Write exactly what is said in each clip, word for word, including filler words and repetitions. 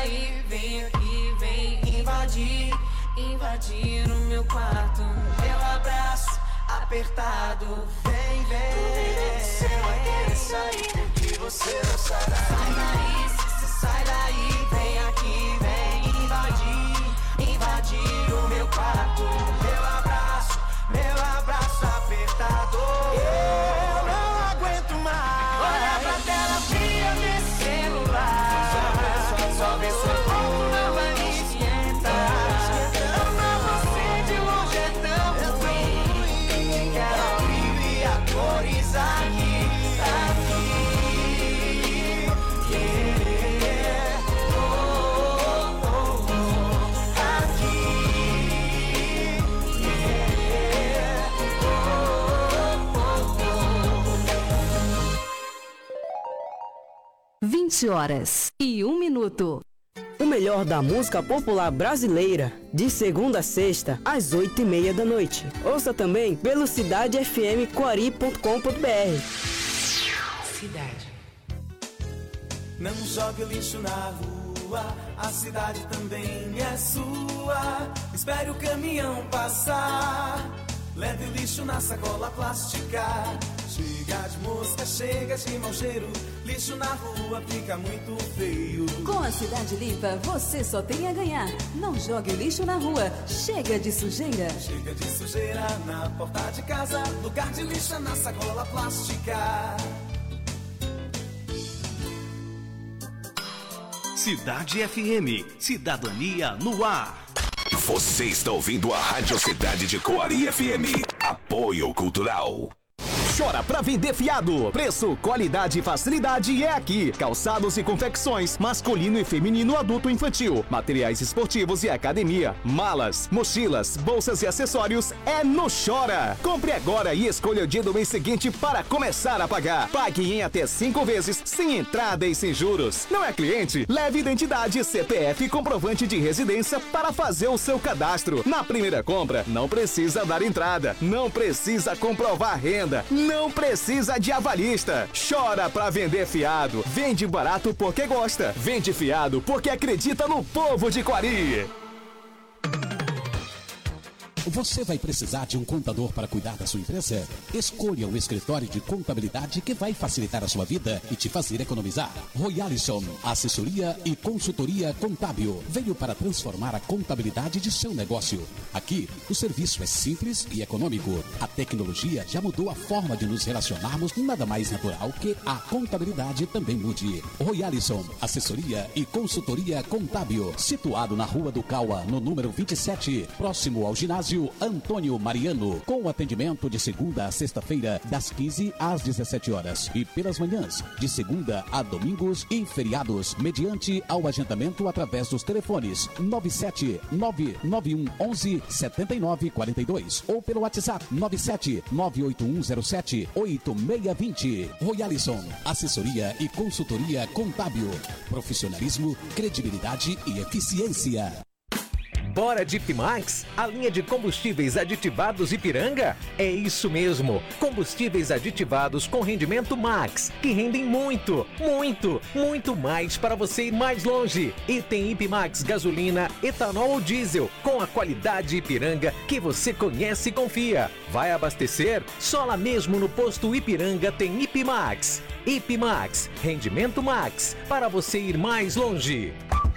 daí, vem aqui, vem invadir, invadir no meu quarto. Meu abraço apertado, vem, vem. Você vai querer sair porque você não sai daí. Sai daí, se você sai daí, vem aqui, vem invadir, invadir o meu quarto. Meu abraço, meu abraço apertado. Eu não aguento mais. Olha pra tela fria desse celular. Só vê seu corpo não vai me esquentar. Amar você de longe é tão ruim. Quero alívio e a cores aqui, aqui, yeah. Oh, oh, oh, aqui, yeah. Oh, oh, oh. vinte horas e um minuto. O melhor da música popular brasileira, de segunda a sexta, às oito e meia da noite. Ouça também pelo cidade f m coari ponto com ponto b r. Cidade. Não jogue o lixo na rua, a cidade também é sua. Espere o caminhão passar, leve o lixo na sacola plástica. Chega de mosca, chega de mau cheiro, lixo na rua fica muito feio. Com a cidade limpa, você só tem a ganhar. Não jogue o lixo na rua, chega de sujeira. Chega de sujeira na porta de casa, lugar de lixo é na sacola plástica. Cidade F M, cidadania no ar. Você está ouvindo a Rádio Cidade de Coari F M. Apoio Cultural. Chora pra vender fiado. Preço, qualidade e facilidade é aqui. Calçados e confecções, masculino e feminino, adulto e infantil. Materiais esportivos e academia. Malas, mochilas, bolsas e acessórios é no Chora. Compre agora e escolha o dia do mês seguinte para começar a pagar. Pague em até cinco vezes, sem entrada e sem juros. Não é cliente? Leve identidade, C P F e comprovante de residência para fazer o seu cadastro. Na primeira compra, não precisa dar entrada. Não precisa comprovar renda. Não precisa de avalista. Chora pra vender fiado. Vende barato porque gosta. Vende fiado porque acredita no povo de Coari. Você vai precisar de um contador para cuidar da sua empresa? Escolha um escritório de contabilidade que vai facilitar a sua vida e te fazer economizar. Royalison, assessoria e consultoria contábil. Veio para transformar a contabilidade de seu negócio. Aqui, o serviço é simples e econômico. A tecnologia já mudou a forma de nos relacionarmos, nada mais natural que a contabilidade também mude. Royalison, assessoria e consultoria contábil. Situado na Rua do Cauã, no número vinte e sete, próximo ao ginásio Antônio Mariano, com atendimento de segunda a sexta-feira, das quinze às dezessete horas e pelas manhãs, de segunda a domingos e feriados, mediante ao agendamento através dos telefones nove sete nove nove um onze sete nove quatro dois ou pelo WhatsApp nove sete nove oito um zero sete oito seis dois zero. Royalison, assessoria e consultoria contábil. Profissionalismo, credibilidade e eficiência. Bora de Ipmax, a linha de combustíveis aditivados Ipiranga? É isso mesmo, combustíveis aditivados com rendimento max, que rendem muito, muito, muito mais para você ir mais longe. E tem Ipmax gasolina, etanol ou diesel, com a qualidade Ipiranga que você conhece e confia. Vai abastecer? Só lá mesmo no posto Ipiranga tem Ipmax. Ipmax, rendimento max, para você ir mais longe.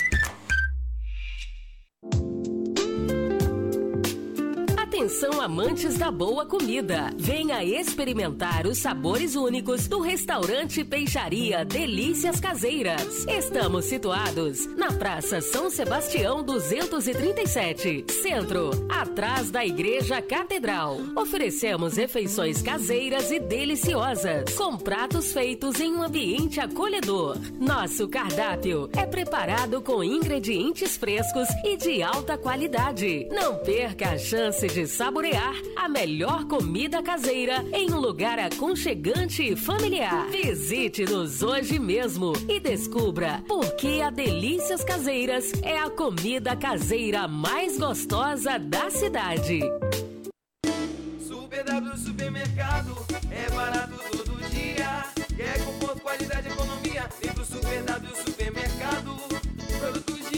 Atenção, amantes da boa comida. Venha experimentar os sabores únicos do restaurante Peixaria Delícias Caseiras. Estamos situados na Praça São Sebastião duzentos e trinta e sete, Centro, atrás da Igreja Catedral. Oferecemos refeições caseiras e deliciosas, com pratos feitos em um ambiente acolhedor. Nosso cardápio é preparado com ingredientes frescos e de alta qualidade. Não perca a chance de saborear a melhor comida caseira em um lugar aconchegante e familiar. Visite-nos hoje mesmo e descubra por que a Delícias Caseiras é a comida caseira mais gostosa da cidade. Super W Supermercado é barato todo dia. Quer conforto, qualidade e economia? Vem pro Super W Supermercado. Produtos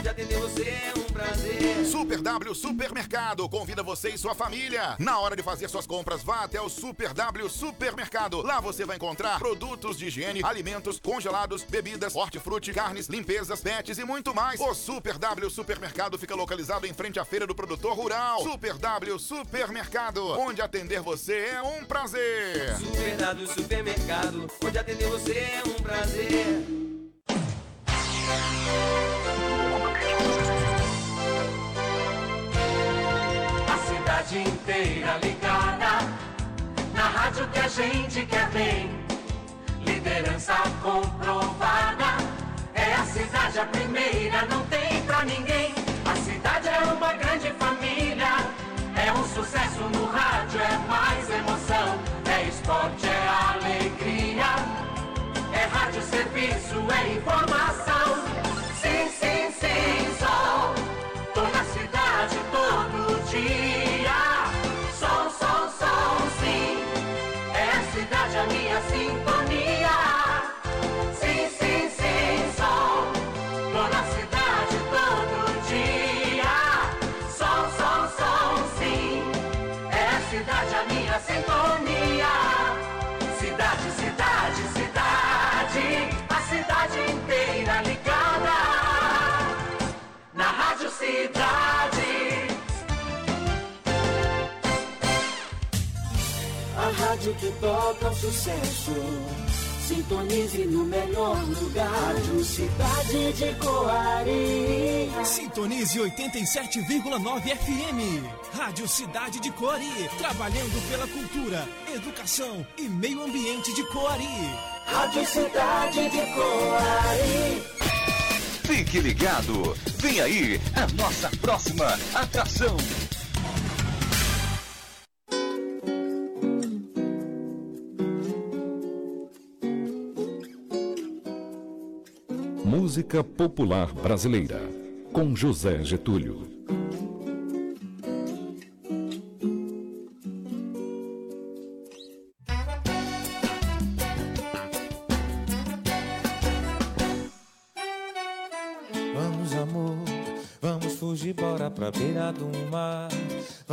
onde atender você é um prazer. Super W Supermercado convida você e sua família. Na hora de fazer suas compras, vá até o Super W Supermercado. Lá você vai encontrar produtos de higiene, alimentos, congelados, bebidas, hortifruti, carnes, limpezas, pets e muito mais. O Super W Supermercado fica localizado em frente à Feira do Produtor Rural. Super W Supermercado, onde atender você é um prazer. Super W Supermercado, onde atender você é um prazer. A cidade inteira ligada na rádio que a gente quer bem. Liderança comprovada, é a cidade a primeira, não tem pra ninguém. A cidade é uma grande família, é um sucesso no rádio, é mais emoção. É esporte, é alegria, é rádio, serviço, é informação. Sim, sim, sim, sol, tô na cidade todo dia. Som, som, som, sim, é a cidade a minha sintonia. Sim, sim, sim, sol, tô na cidade todo dia. Som, som, som, sim, é a cidade a minha sintonia. Cidade, cidade, cidade, a cidade inteira ligada na Rádio Cidade. A rádio que toca o sucesso, sintonize no melhor lugar. Rádio Cidade de Coari. Sintonize oitenta e sete vírgula nove F M. Rádio Cidade de Coari, trabalhando pela cultura, educação e meio ambiente de Coari. Rádio Cidade de Coari. Fique ligado, vem aí a nossa próxima atração. Música popular brasileira, com José Getúlio. Vamos, amor, vamos fugir, bora pra beira do mar.